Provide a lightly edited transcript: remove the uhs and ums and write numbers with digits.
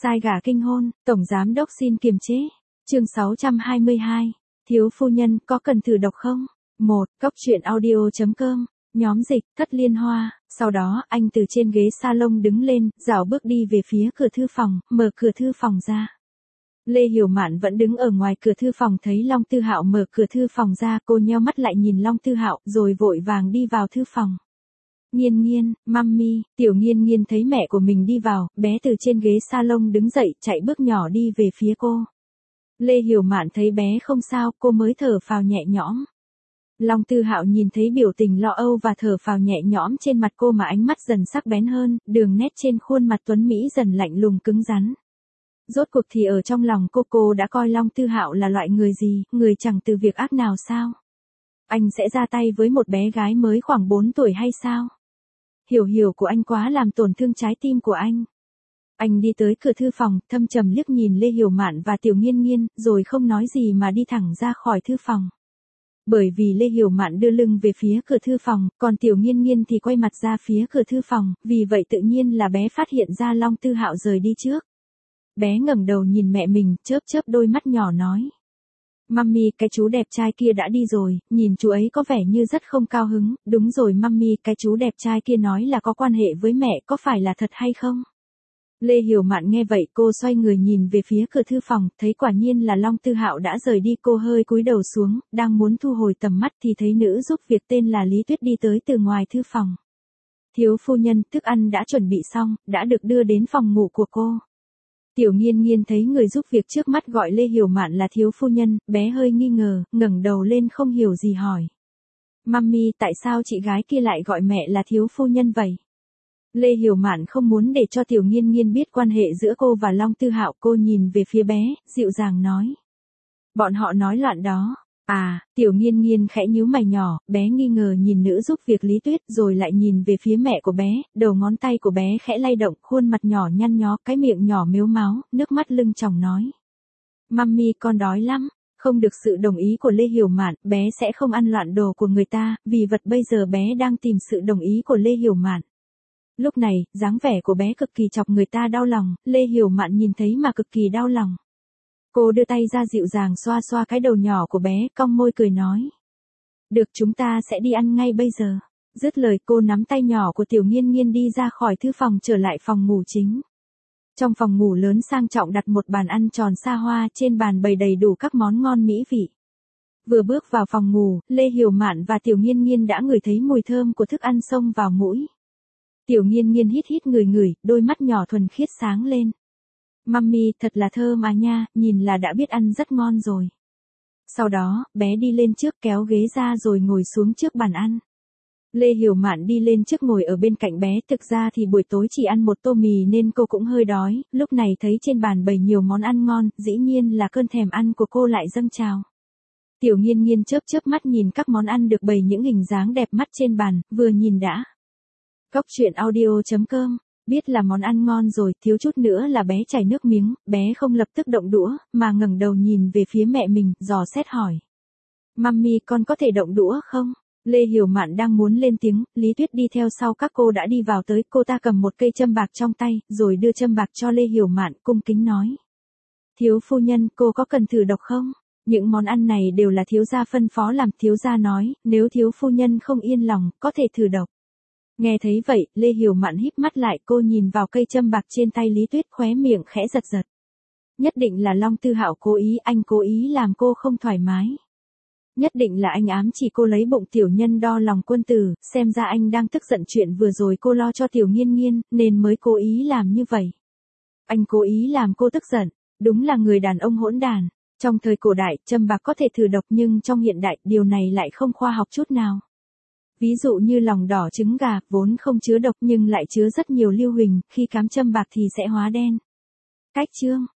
Sai gả kinh hôn, tổng giám đốc xin kiềm chế. Chương 622. Thiếu phu nhân, có cần thử độc không? 1. Cóc truyện audio.com. Nhóm dịch, Thất Liên Hoa. Sau đó, anh từ trên ghế salon đứng lên, dạo bước đi về phía cửa thư phòng, mở cửa thư phòng ra. Lê Hiểu Mạn vẫn đứng ở ngoài cửa thư phòng, thấy Long Tư Hạo mở cửa thư phòng ra, cô nheo mắt lại nhìn Long Tư Hạo, rồi vội vàng đi vào thư phòng. Nghiên Nghiên, mami, Tiểu Nghiên Nghiên thấy mẹ của mình đi vào, bé từ trên ghế salon đứng dậy, chạy bước nhỏ đi về phía cô. Lê Hiểu Mạn thấy bé không sao, cô mới thở phào nhẹ nhõm. Long Tư Hạo nhìn thấy biểu tình lo âu và thở phào nhẹ nhõm trên mặt cô mà ánh mắt dần sắc bén hơn, đường nét trên khuôn mặt tuấn Mỹ dần lạnh lùng cứng rắn. Rốt cuộc thì ở trong lòng cô đã coi Long Tư Hạo là loại người gì, người chẳng từ việc ác nào sao? Anh sẽ ra tay với một bé gái mới khoảng 4 tuổi hay sao? Hiểu của anh quá làm tổn thương trái tim của anh. Anh đi tới cửa thư phòng, thâm trầm liếc nhìn Lê Hiểu Mạn và Tiểu Nghiên Nghiên, rồi không nói gì mà đi thẳng ra khỏi thư phòng. Bởi vì Lê Hiểu Mạn đưa lưng về phía cửa thư phòng, còn Tiểu Nghiên Nghiên thì quay mặt ra phía cửa thư phòng, vì vậy tự nhiên là bé phát hiện ra Long Tư Hạo rời đi trước. Bé ngẩng đầu nhìn mẹ mình, chớp đôi mắt nhỏ nói. Mami, cái chú đẹp trai kia đã đi rồi, nhìn chú ấy có vẻ như rất không cao hứng. Đúng rồi mami, cái chú đẹp trai kia nói là có quan hệ với mẹ, có phải là thật hay không? Lê Hiểu Mạn nghe vậy, cô xoay người nhìn về phía cửa thư phòng, thấy quả nhiên là Long Tư Hạo đã rời đi. Cô hơi cúi đầu xuống, đang muốn thu hồi tầm mắt thì thấy nữ giúp việc tên là Lý Tuyết đi tới từ ngoài thư phòng. Thiếu phu nhân, thức ăn đã chuẩn bị xong, đã được đưa đến phòng ngủ của cô. Tiểu Nghiên Nghiên thấy người giúp việc trước mắt gọi Lê Hiểu Mạn là thiếu phu nhân, bé hơi nghi ngờ, ngẩng đầu lên không hiểu gì hỏi. Mami, tại sao chị gái kia lại gọi mẹ là thiếu phu nhân vậy? Lê Hiểu Mạn không muốn để cho Tiểu Nghiên Nghiên biết quan hệ giữa cô và Long Tư Hạo, cô nhìn về phía bé, dịu dàng nói. Bọn họ nói loạn đó. À, Tiểu Nghiên Nghiên khẽ nhíu mày nhỏ, bé nghi ngờ nhìn nữ giúp việc Lý Tuyết rồi lại nhìn về phía mẹ của bé, đầu ngón tay của bé khẽ lay động, khuôn mặt nhỏ nhăn nhó, cái miệng nhỏ mếu máo, nước mắt lưng tròng nói. Mami, con đói lắm. Không được sự đồng ý của Lê Hiểu Mạn, bé sẽ không ăn loạn đồ của người ta, vì vật bây giờ bé đang tìm sự đồng ý của Lê Hiểu Mạn. Lúc này, dáng vẻ của bé cực kỳ chọc người ta đau lòng, Lê Hiểu Mạn nhìn thấy mà cực kỳ đau lòng. Cô đưa tay ra dịu dàng xoa xoa cái đầu nhỏ của bé, cong môi cười nói. Được, chúng ta sẽ đi ăn ngay bây giờ. Dứt lời cô nắm tay nhỏ của Tiểu Nghiên Nghiên đi ra khỏi thư phòng trở lại phòng ngủ chính. Trong phòng ngủ lớn sang trọng đặt một bàn ăn tròn xa hoa, trên bàn bày đầy đủ các món ngon mỹ vị. Vừa bước vào phòng ngủ, Lê Hiểu Mạn và Tiểu Nghiên Nghiên đã ngửi thấy mùi thơm của thức ăn xông vào mũi. Tiểu Nghiên Nghiên hít ngửi, đôi mắt nhỏ thuần khiết sáng lên. Mami, thật là thơm à nha, nhìn là đã biết ăn rất ngon rồi. Sau đó, bé đi lên trước kéo ghế ra rồi ngồi xuống trước bàn ăn. Lê Hiểu Mạn đi lên trước ngồi ở bên cạnh bé, thực ra thì buổi tối chỉ ăn một tô mì nên cô cũng hơi đói, lúc này thấy trên bàn bày nhiều món ăn ngon, dĩ nhiên là cơn thèm ăn của cô lại dâng trào. Tiểu Nghiên Nghiên chớp mắt nhìn các món ăn được bày những hình dáng đẹp mắt trên bàn, vừa nhìn đã. Cóc truyện audio.com. Biết là món ăn ngon rồi, thiếu chút nữa là bé chảy nước miếng, bé không lập tức động đũa, mà ngẩng đầu nhìn về phía mẹ mình, dò xét hỏi. Mami, con có thể động đũa không? Lê Hiểu Mạn đang muốn lên tiếng, Lý Tuyết đi theo sau các cô đã đi vào tới, cô ta cầm một cây châm bạc trong tay, rồi đưa châm bạc cho Lê Hiểu Mạn, cung kính nói. Thiếu phu nhân, cô có cần thử độc không? Những món ăn này đều là thiếu gia phân phó làm, thiếu gia nói, nếu thiếu phu nhân không yên lòng, có thể thử độc. Nghe thấy vậy, Lê Hiểu Mạn híp mắt lại, cô nhìn vào cây châm bạc trên tay Lý Tuyết, khóe miệng khẽ giật. Nhất định là Long Tư Hạo cố ý, anh cố ý làm cô không thoải mái. Nhất định là anh ám chỉ cô lấy bụng tiểu nhân đo lòng quân tử, xem ra anh đang tức giận chuyện vừa rồi cô lo cho Tiểu Nghiên Nghiên, nên mới cố ý làm như vậy. Anh cố ý làm cô tức giận, đúng là người đàn ông hỗn đàn. Trong thời cổ đại, châm bạc có thể thử độc nhưng trong hiện đại, điều này lại không khoa học chút nào. Ví dụ như lòng đỏ trứng gà, vốn không chứa độc nhưng lại chứa rất nhiều lưu huỳnh, khi cắm châm bạc thì sẽ hóa đen. Cách chương